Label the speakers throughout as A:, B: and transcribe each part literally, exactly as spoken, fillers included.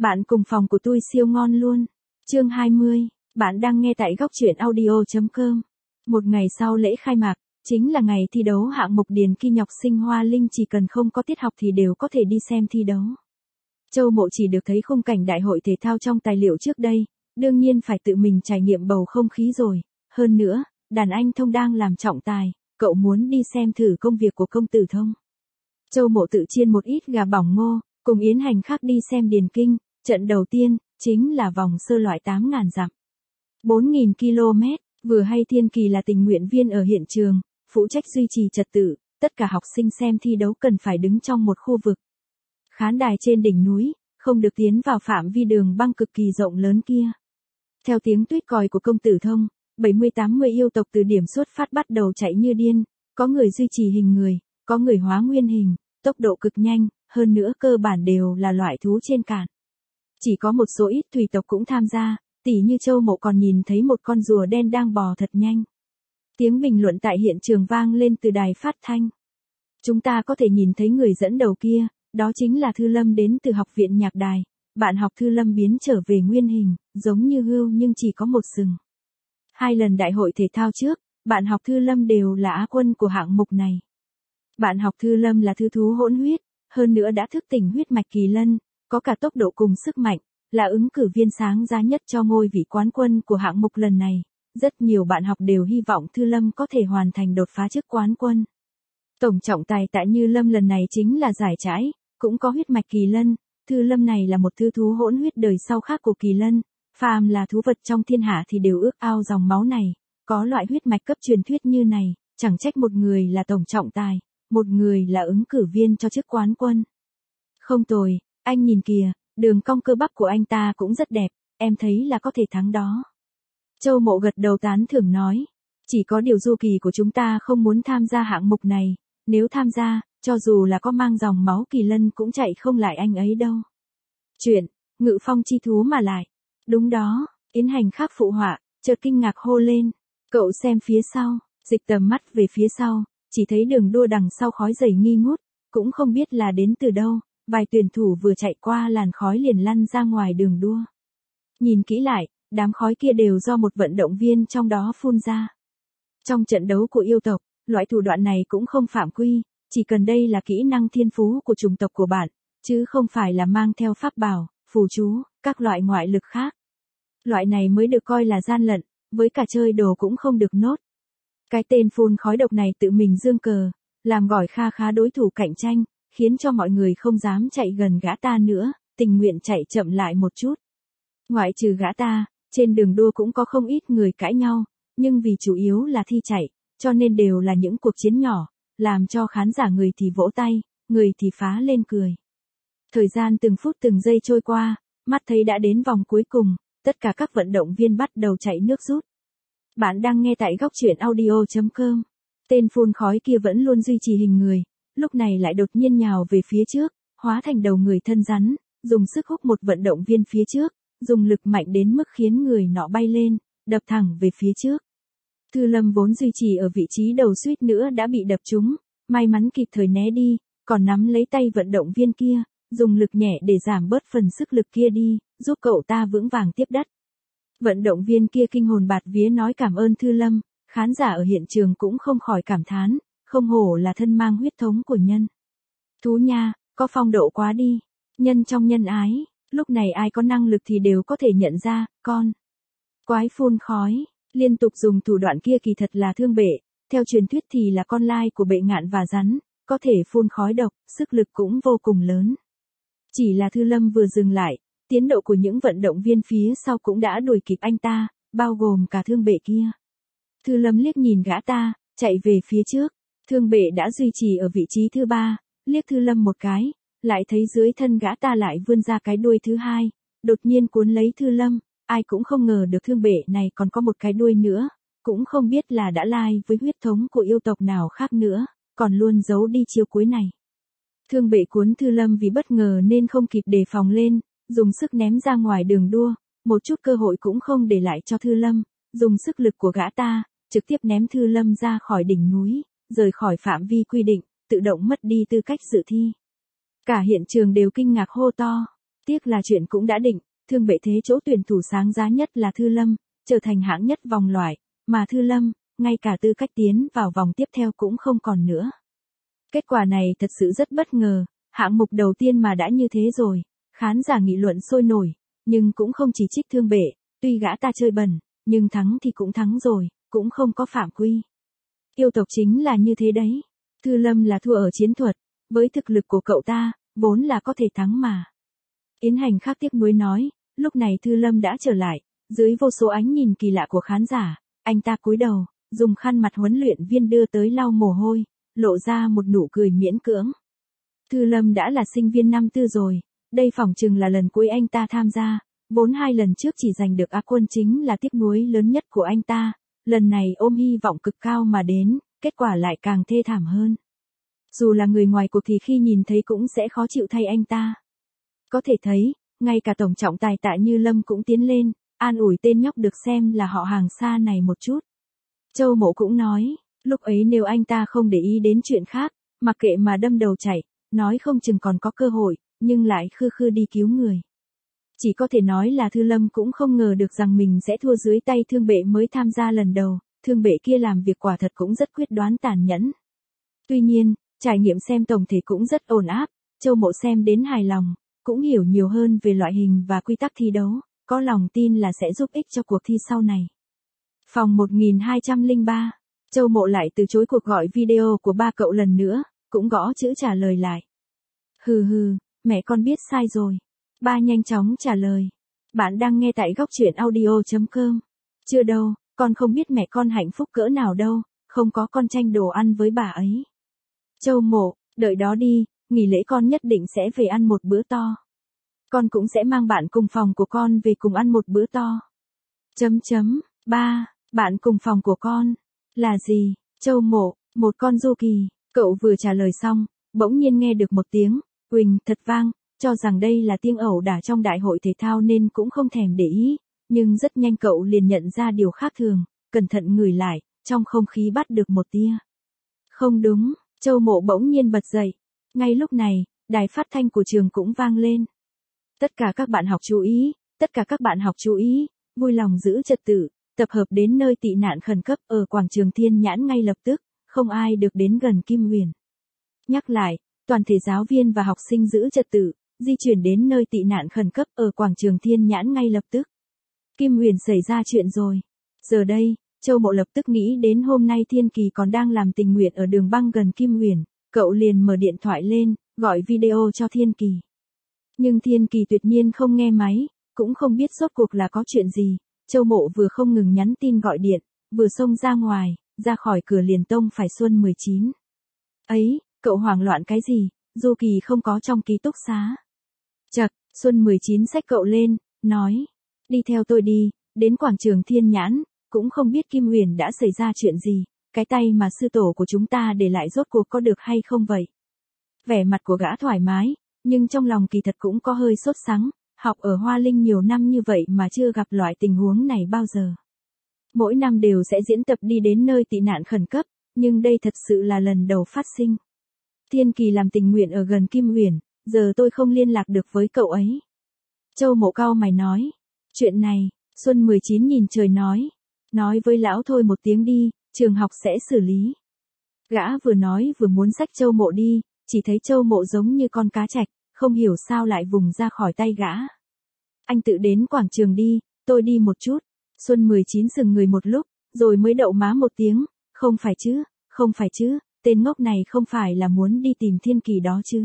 A: Bạn cùng phòng của tôi siêu ngon luôn. Chương hai mươi, bạn đang nghe tại góc truyện audio chấm com. Một ngày sau lễ khai mạc, chính là ngày thi đấu hạng mục điền kinh học sinh Hoa Linh, chỉ cần không có tiết học thì đều có thể đi xem thi đấu. Châu Mộ chỉ được thấy khung cảnh đại hội thể thao trong tài liệu trước đây, đương nhiên phải tự mình trải nghiệm bầu không khí rồi. Hơn nữa, đàn anh Thông đang làm trọng tài, cậu muốn đi xem thử công việc của công tử Thông. Châu Mộ tự chiên một ít gà bỏng ngô, cùng Yến Hành khác đi xem điền kinh, trận đầu tiên, chính là vòng sơ loại tám nghìn dặm. bốn nghìn ki lô mét, vừa hay Thiên Kỳ là tình nguyện viên ở hiện trường, phụ trách duy trì trật tự, tất cả học sinh xem thi đấu cần phải đứng trong một khu vực. Khán đài trên đỉnh núi, không được tiến vào phạm vi đường băng cực kỳ rộng lớn kia. Theo tiếng tuýt còi của công tử Thông, bảy mươi tám mươi yêu tộc từ điểm xuất phát bắt đầu chạy như điên, có người duy trì hình người, có người hóa nguyên hình, tốc độ cực nhanh, hơn nữa cơ bản đều là loại thú trên cạn. Chỉ có một số ít thủy tộc cũng tham gia, tỉ như Châu Mộ còn nhìn thấy một con rùa đen đang bò thật nhanh. Tiếng bình luận tại hiện trường vang lên từ đài phát thanh. Chúng ta có thể nhìn thấy người dẫn đầu kia, đó chính là Thư Lâm đến từ học viện nhạc đài. Bạn học Thư Lâm biến trở về nguyên hình, giống như hươu nhưng chỉ có một sừng. Hai lần đại hội thể thao trước, bạn học Thư Lâm đều là á quân của hạng mục này. Bạn học Thư Lâm là thư thú hỗn huyết, hơn nữa đã thức tỉnh huyết mạch kỳ lân, có cả tốc độ cùng sức mạnh, là ứng cử viên sáng giá nhất cho ngôi vị quán quân của hạng mục lần này. Rất nhiều bạn học đều hy vọng Thư Lâm có thể hoàn thành đột phá chức quán quân. Tổng trọng tài Tạ Như Lâm lần này chính là giải trái, cũng có huyết mạch kỳ lân. Thư Lâm này là một thư thú hỗn huyết đời sau khác của kỳ lân, phàm là thú vật trong thiên hạ thì đều ước ao dòng máu này, có loại huyết mạch cấp truyền thuyết như này, chẳng trách một người là tổng trọng tài, một người là ứng cử viên cho chức quán quân. Không tồi, anh nhìn kìa, đường cong cơ bắp của anh ta cũng rất đẹp, em thấy là có thể thắng đó. Châu Mộ gật đầu tán thưởng nói, chỉ có điều Du Kỳ của chúng ta không muốn tham gia hạng mục này, nếu tham gia, cho dù là có mang dòng máu kỳ lân cũng chạy không lại anh ấy đâu. Chuyện, ngự phong chi thú mà lại. Đúng đó, Yến Hành khác phụ họa, chợt kinh ngạc hô lên. Cậu xem phía sau, dịch tầm mắt về phía sau, chỉ thấy đường đua đằng sau khói dày nghi ngút, cũng không biết là đến từ đâu, vài tuyển thủ vừa chạy qua làn khói liền lăn ra ngoài đường đua. Nhìn kỹ lại, đám khói kia đều do một vận động viên trong đó phun ra. Trong trận đấu của yêu tộc, loại thủ đoạn này cũng không phạm quy, chỉ cần đây là kỹ năng thiên phú của chủng tộc của bạn, chứ không phải là mang theo pháp bảo, phù chú, các loại ngoại lực khác. Loại này mới được coi là gian lận, với cả chơi đồ cũng không được nốt. Cái tên phun khói độc này tự mình dương cờ, làm gỏi kha khá đối thủ cạnh tranh, khiến cho mọi người không dám chạy gần gã ta nữa, tình nguyện chạy chậm lại một chút. Ngoại trừ gã ta, trên đường đua cũng có không ít người cãi nhau, nhưng vì chủ yếu là thi chạy, cho nên đều là những cuộc chiến nhỏ, làm cho khán giả người thì vỗ tay, người thì phá lên cười. Thời gian từng phút từng giây trôi qua, mắt thấy đã đến vòng cuối cùng, tất cả các vận động viên bắt đầu chạy nước rút. Bạn đang nghe tại góc truyện audio chấm com. Tên phun khói kia vẫn luôn duy trì hình người, lúc này lại đột nhiên nhào về phía trước, hóa thành đầu người thân rắn, dùng sức hút một vận động viên phía trước, dùng lực mạnh đến mức khiến người nọ bay lên, đập thẳng về phía trước. Thư Lâm vốn duy trì ở vị trí đầu suýt nữa đã bị đập trúng, may mắn kịp thời né đi, còn nắm lấy tay vận động viên kia, dùng lực nhẹ để giảm bớt phần sức lực kia đi, giúp cậu ta vững vàng tiếp đất. Vận động viên kia kinh hồn bạt vía nói cảm ơn Thư Lâm, khán giả ở hiện trường cũng không khỏi cảm thán, không hổ là thân mang huyết thống của nhân. Thú nha, có phong độ quá đi, nhân trong nhân ái, lúc này ai có năng lực thì đều có thể nhận ra, con. Quái phun khói, liên tục dùng thủ đoạn kia kỳ thật là thương bệ, theo truyền thuyết thì là con lai của bệ ngạn và rắn, có thể phun khói độc, sức lực cũng vô cùng lớn. Chỉ là Thư Lâm vừa dừng lại, tiến độ của những vận động viên phía sau cũng đã đuổi kịp anh ta, bao gồm cả thương bệ kia. Thư Lâm liếc nhìn gã ta, chạy về phía trước, thương bệ đã duy trì ở vị trí thứ ba, liếc Thư Lâm một cái, lại thấy dưới thân gã ta lại vươn ra cái đuôi thứ hai, đột nhiên cuốn lấy Thư Lâm, ai cũng không ngờ được thương bệ này còn có một cái đuôi nữa, cũng không biết là đã lai với huyết thống của yêu tộc nào khác nữa, còn luôn giấu đi chiêu cuối này. Thương bệ cuốn Thư Lâm vì bất ngờ nên không kịp đề phòng lên, dùng sức ném ra ngoài đường đua, một chút cơ hội cũng không để lại cho Thư Lâm, dùng sức lực của gã ta, trực tiếp ném Thư Lâm ra khỏi đỉnh núi, rời khỏi phạm vi quy định, tự động mất đi tư cách dự thi. Cả hiện trường đều kinh ngạc hô to. Tiếc là chuyện cũng đã định, Thương Bệ thế chỗ tuyển thủ sáng giá nhất là Thư Lâm, trở thành hạng nhất vòng loại, mà Thư Lâm, ngay cả tư cách tiến vào vòng tiếp theo cũng không còn nữa. Kết quả này thật sự rất bất ngờ, hạng mục đầu tiên mà đã như thế rồi, khán giả nghị luận sôi nổi, nhưng cũng không chỉ trích Thương Bệ, tuy gã ta chơi bẩn, nhưng thắng thì cũng thắng rồi, cũng không có phạm quy. Yêu tộc chính là như thế đấy. Thư Lâm là thua ở chiến thuật, với thực lực của cậu ta, vốn là có thể thắng mà. Yến Hành khác tiếc nuối nói, lúc này Thư Lâm đã trở lại, dưới vô số ánh nhìn kỳ lạ của khán giả, anh ta cúi đầu, dùng khăn mặt huấn luyện viên đưa tới lau mồ hôi, lộ ra một nụ cười miễn cưỡng. Thư Lâm đã là sinh viên năm tư rồi, đây phỏng chừng là lần cuối anh ta tham gia, vốn hai lần trước chỉ giành được Á quân chính là tiếc nuối lớn nhất của anh ta, lần này ôm hy vọng cực cao mà đến, kết quả lại càng thê thảm hơn. Dù là người ngoài cuộc thì khi nhìn thấy cũng sẽ khó chịu thay anh ta. Có thể thấy, ngay cả tổng trọng tài Tạ Như Lâm cũng tiến lên, an ủi tên nhóc được xem là họ hàng xa này một chút. Châu Mộ cũng nói, lúc ấy nếu anh ta không để ý đến chuyện khác, mặc kệ mà đâm đầu chạy, nói không chừng còn có cơ hội, nhưng lại khư khư đi cứu người. Chỉ có thể nói là Thư Lâm cũng không ngờ được rằng mình sẽ thua dưới tay Thương Bệ mới tham gia lần đầu, Thương Bệ kia làm việc quả thật cũng rất quyết đoán tàn nhẫn. Tuy nhiên, trải nghiệm xem tổng thể cũng rất ổn áp, Châu Mộ xem đến hài lòng, cũng hiểu nhiều hơn về loại hình và quy tắc thi đấu, có lòng tin là sẽ giúp ích cho cuộc thi sau này. Phòng một nghìn hai trăm lẻ ba, Châu Mộ lại từ chối cuộc gọi video của ba cậu lần nữa, cũng gõ chữ trả lời lại. Hừ hừ, mẹ con biết sai rồi. Ba nhanh chóng trả lời. Bạn đang nghe tại góc truyện audio chấm com. Chưa đâu, con không biết mẹ con hạnh phúc cỡ nào đâu, không có con tranh đồ ăn với bà ấy. Châu Mộ, đợi đó đi, nghỉ lễ con nhất định sẽ về ăn một bữa to. Con cũng sẽ mang bạn cùng phòng của con về cùng ăn một bữa to. Chấm chấm, ba, bạn cùng phòng của con, là gì? Châu Mộ, một con du kỳ, cậu vừa trả lời xong, bỗng nhiên nghe được một tiếng, uỳnh thật vang, cho rằng đây là tiếng ẩu đả trong đại hội thể thao nên cũng không thèm để ý, nhưng rất nhanh cậu liền nhận ra điều khác thường, cẩn thận ngửi lại, trong không khí bắt được một tia. Không đúng, Châu Mộ bỗng nhiên bật dậy. Ngay lúc này, đài phát thanh của trường cũng vang lên. Tất cả các bạn học chú ý, tất cả các bạn học chú ý, vui lòng giữ trật tự, tập hợp đến nơi tị nạn khẩn cấp ở quảng trường Thiên Nhãn ngay lập tức, không ai được đến gần Kim Huyền. Nhắc lại, toàn thể giáo viên và học sinh giữ trật tự, di chuyển đến nơi tị nạn khẩn cấp ở quảng trường Thiên Nhãn ngay lập tức. Kim Huyền xảy ra chuyện rồi. Giờ đây, Châu Mộ lập tức nghĩ đến hôm nay Thiên Kỳ còn đang làm tình nguyện ở đường băng gần Kim Huyền, cậu liền mở điện thoại lên, gọi video cho Thiên Kỳ. Nhưng Thiên Kỳ tuyệt nhiên không nghe máy, cũng không biết rốt cuộc là có chuyện gì, Châu Mộ vừa không ngừng nhắn tin gọi điện, vừa xông ra ngoài, ra khỏi cửa liền tông phải Xuân mười chín. Ấy, cậu hoảng loạn cái gì, Du Kỳ không có trong ký túc xá. Chật, Xuân mười chín xách cậu lên, nói, đi theo tôi đi, đến quảng trường Thiên Nhãn, cũng không biết Kim Huyền đã xảy ra chuyện gì, cái tay mà sư tổ của chúng ta để lại rốt cuộc có được hay không vậy. Vẻ mặt của gã thoải mái, nhưng trong lòng kỳ thật cũng có hơi sốt sắng, học ở Hoa Linh nhiều năm như vậy mà chưa gặp loại tình huống này bao giờ. Mỗi năm đều sẽ diễn tập đi đến nơi tị nạn khẩn cấp, nhưng đây thật sự là lần đầu phát sinh. Thiên Kỳ làm tình nguyện ở gần Kim Huyền, giờ tôi không liên lạc được với cậu ấy. Châu Mộ cau mày nói, chuyện này, Xuân mười chín nhìn trời nói, nói với lão thôi một tiếng đi, trường học sẽ xử lý. Gã vừa nói vừa muốn xách Châu Mộ đi, chỉ thấy Châu Mộ giống như con cá trạch, không hiểu sao lại vùng ra khỏi tay gã. Anh tự đến quảng trường đi, tôi đi một chút. Xuân mười chín dừng người một lúc, rồi mới đậu má một tiếng, không phải chứ, không phải chứ, tên ngốc này không phải là muốn đi tìm Thiên Kỳ đó chứ.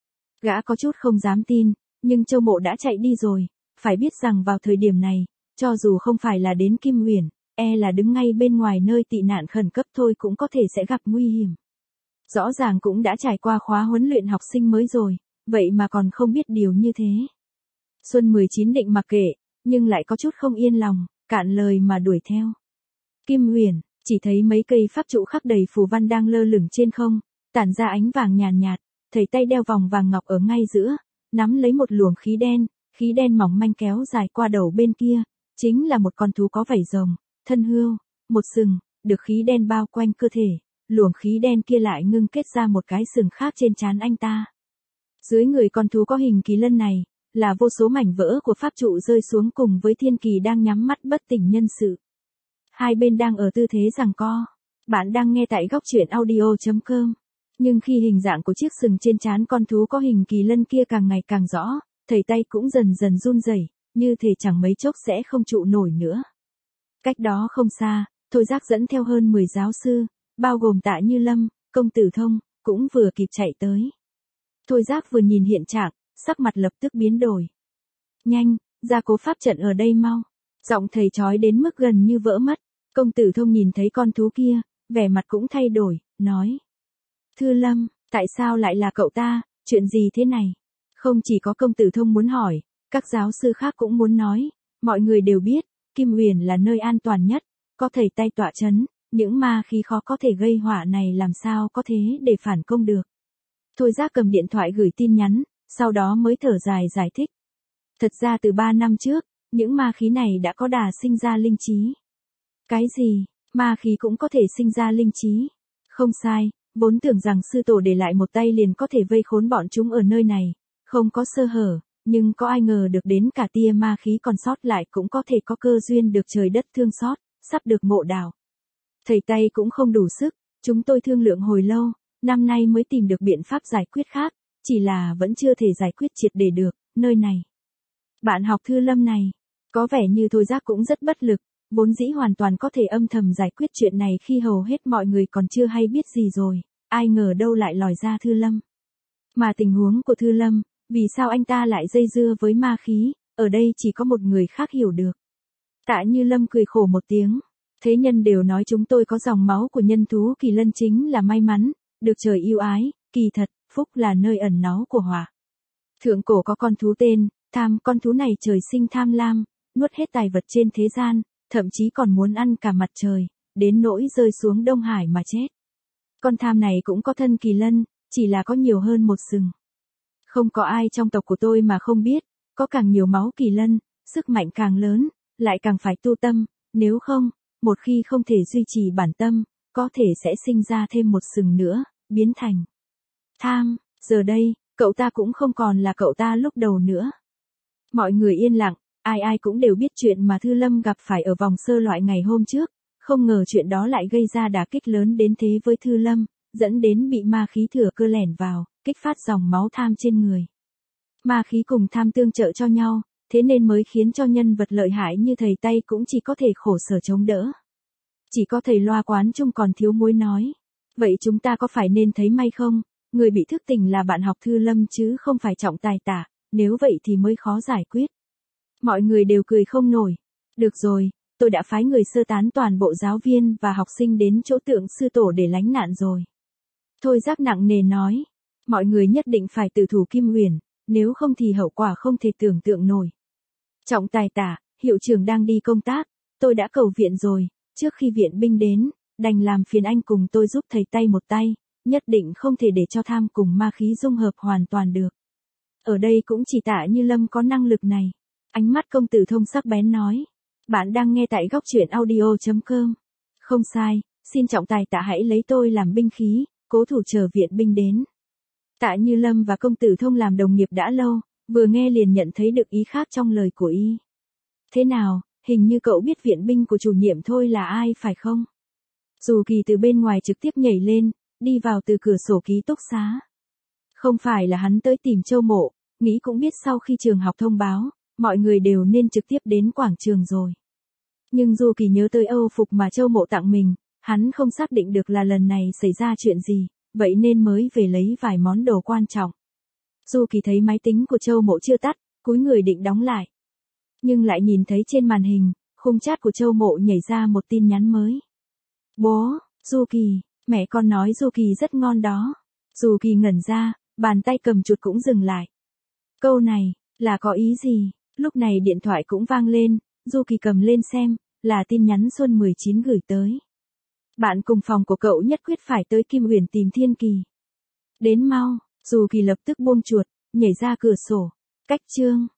A: Gã có chút không dám tin, nhưng Châu Mộ đã chạy đi rồi, phải biết rằng vào thời điểm này, cho dù không phải là đến Kim Huyền, e là đứng ngay bên ngoài nơi tị nạn khẩn cấp thôi cũng có thể sẽ gặp nguy hiểm. Rõ ràng cũng đã trải qua khóa huấn luyện học sinh mới rồi, vậy mà còn không biết điều như thế. Xuân mười chín định mặc kệ, nhưng lại có chút không yên lòng, cạn lời mà đuổi theo. Kim Huyền, chỉ thấy mấy cây pháp trụ khắc đầy phù văn đang lơ lửng trên không, tản ra ánh vàng nhàn nhạt, thầy tay đeo vòng vàng ngọc ở ngay giữa, nắm lấy một luồng khí đen, khí đen mỏng manh kéo dài qua đầu bên kia, chính là một con thú có vảy rồng, thân hươu, một sừng, được khí đen bao quanh cơ thể, luồng khí đen kia lại ngưng kết ra một cái sừng khác trên trán anh ta. Dưới người con thú có hình kỳ lân này, là vô số mảnh vỡ của pháp trụ rơi xuống cùng với thiên kỳ đang nhắm mắt bất tỉnh nhân sự. Hai bên đang ở tư thế giằng co. Bạn đang nghe tại góc truyện audio chấm com. Nhưng khi hình dạng của chiếc sừng trên trán con thú có hình kỳ lân kia càng ngày càng rõ, thầy tay cũng dần dần run rẩy, như thể chẳng mấy chốc sẽ không trụ nổi nữa. Cách đó không xa, Thôi Giác dẫn theo hơn mười giáo sư, bao gồm Tạ Như Lâm, Công Tử Thông, cũng vừa kịp chạy tới. Thôi Giác vừa nhìn hiện trạng, sắc mặt lập tức biến đổi. Nhanh, gia cố pháp trận ở đây mau. Giọng thầy chói đến mức gần như vỡ mắt. Công Tử Thông nhìn thấy con thú kia, vẻ mặt cũng thay đổi, nói. Thư Lâm, tại sao lại là cậu ta, chuyện gì thế này? Không chỉ có Công Tử Thông muốn hỏi, các giáo sư khác cũng muốn nói, mọi người đều biết, Kim Huyền là nơi an toàn nhất, có thầy tay tọa chấn, những ma khí khó có thể gây họa này làm sao có thế để phản công được. Thôi Giác cầm điện thoại gửi tin nhắn, sau đó mới thở dài giải thích. Thật ra từ ba năm trước, những ma khí này đã có đà sinh ra linh trí. Cái gì, ma khí cũng có thể sinh ra linh trí? Không sai, vốn tưởng rằng sư tổ để lại một tay liền có thể vây khốn bọn chúng ở nơi này, không có sơ hở, nhưng có ai ngờ được đến cả tia ma khí còn sót lại cũng có thể có cơ duyên được trời đất thương xót, sắp được mộ đào. Thầy tay cũng không đủ sức, chúng tôi thương lượng hồi lâu, năm nay mới tìm được biện pháp giải quyết khác, chỉ là vẫn chưa thể giải quyết triệt để được, nơi này. Bạn học Thư Lâm này, có vẻ như Thôi Giác cũng rất bất lực, vốn dĩ hoàn toàn có thể âm thầm giải quyết chuyện này khi hầu hết mọi người còn chưa hay biết gì rồi, ai ngờ đâu lại lòi ra Thư Lâm. Mà tình huống của Thư Lâm, vì sao anh ta lại dây dưa với ma khí, ở đây chỉ có một người khác hiểu được. Tạ Như Lâm cười khổ một tiếng, thế nhân đều nói chúng tôi có dòng máu của nhân thú kỳ lân chính là may mắn, được trời yêu ái, kỳ thật, phúc là nơi ẩn náu của họa. Thượng cổ có con thú tên, tham, con thú này trời sinh tham lam, nuốt hết tài vật trên thế gian, thậm chí còn muốn ăn cả mặt trời, đến nỗi rơi xuống Đông Hải mà chết. Con tham này cũng có thân kỳ lân, chỉ là có nhiều hơn một sừng. Không có ai trong tộc của tôi mà không biết, có càng nhiều máu kỳ lân, sức mạnh càng lớn, lại càng phải tu tâm, nếu không, một khi không thể duy trì bản tâm, có thể sẽ sinh ra thêm một sừng nữa, biến thành tham. Giờ đây, cậu ta cũng không còn là cậu ta lúc đầu nữa. Mọi người yên lặng, ai ai cũng đều biết chuyện mà Thư Lâm gặp phải ở vòng sơ loại ngày hôm trước, không ngờ chuyện đó lại gây ra đả kích lớn đến thế với Thư Lâm, dẫn đến bị ma khí thừa cơ lẻn vào, kích phát dòng máu tham trên người. Ma khí cùng tham tương trợ cho nhau, thế nên mới khiến cho nhân vật lợi hại như thầy tay cũng chỉ có thể khổ sở chống đỡ. Chỉ có thầy Loa Quán Trung còn thiếu muối nói. Vậy chúng ta có phải nên thấy may không? Người bị thức tỉnh là bạn học Thư Lâm chứ không phải Trọng Tài Tả, nếu vậy thì mới khó giải quyết. Mọi người đều cười không nổi. Được rồi, tôi đã phái người sơ tán toàn bộ giáo viên và học sinh đến chỗ tượng sư tổ để lánh nạn rồi. Thôi Giác nặng nề nói, mọi người nhất định phải tự thủ Kim Huyền, nếu không thì hậu quả không thể tưởng tượng nổi. Trọng Tài Tả, hiệu trưởng đang đi công tác, tôi đã cầu viện rồi, trước khi viện binh đến, đành làm phiền anh cùng tôi giúp thầy tay một tay, nhất định không thể để cho tham cùng ma khí dung hợp hoàn toàn được. Ở đây cũng chỉ Tạ Như Lâm có năng lực này. Ánh mắt Công Tử Thông sắc bén nói. Bạn đang nghe tại góc truyện audio chấm com. Không sai, xin Trọng Tài Tả hãy lấy tôi làm binh khí, cố thủ chờ viện binh đến. Tạ Như Lâm và Công Tử Thông làm đồng nghiệp đã lâu, vừa nghe liền nhận thấy được ý khác trong lời của y. Thế nào, hình như cậu biết viện binh của chủ nhiệm Thôi là ai phải không? Dù Kỳ từ bên ngoài trực tiếp nhảy lên, đi vào từ cửa sổ ký túc xá. Không phải là hắn tới tìm Châu Mộ, nghĩ cũng biết sau khi trường học thông báo, mọi người đều nên trực tiếp đến quảng trường rồi. Nhưng dù Kỳ nhớ tới Âu phục mà Châu Mộ tặng mình, hắn không xác định được là lần này xảy ra chuyện gì, vậy nên mới về lấy vài món đồ quan trọng. Dù Kỳ thấy máy tính của Châu Mộ chưa tắt, cúi người định đóng lại. Nhưng lại nhìn thấy trên màn hình, khung chat của Châu Mộ nhảy ra một tin nhắn mới. Bố, Du Kỳ, mẹ con nói Du Kỳ rất ngon đó. Du Kỳ ngẩn ra, bàn tay cầm chuột cũng dừng lại. Câu này, là có ý gì? Lúc này điện thoại cũng vang lên, Du Kỳ cầm lên xem, là tin nhắn Xuân mười chín gửi tới. Bạn cùng phòng của cậu nhất quyết phải tới Kim Huyền tìm Thiên Kỳ. Đến mau, Du Kỳ lập tức buông chuột, nhảy ra cửa sổ. Cách chương.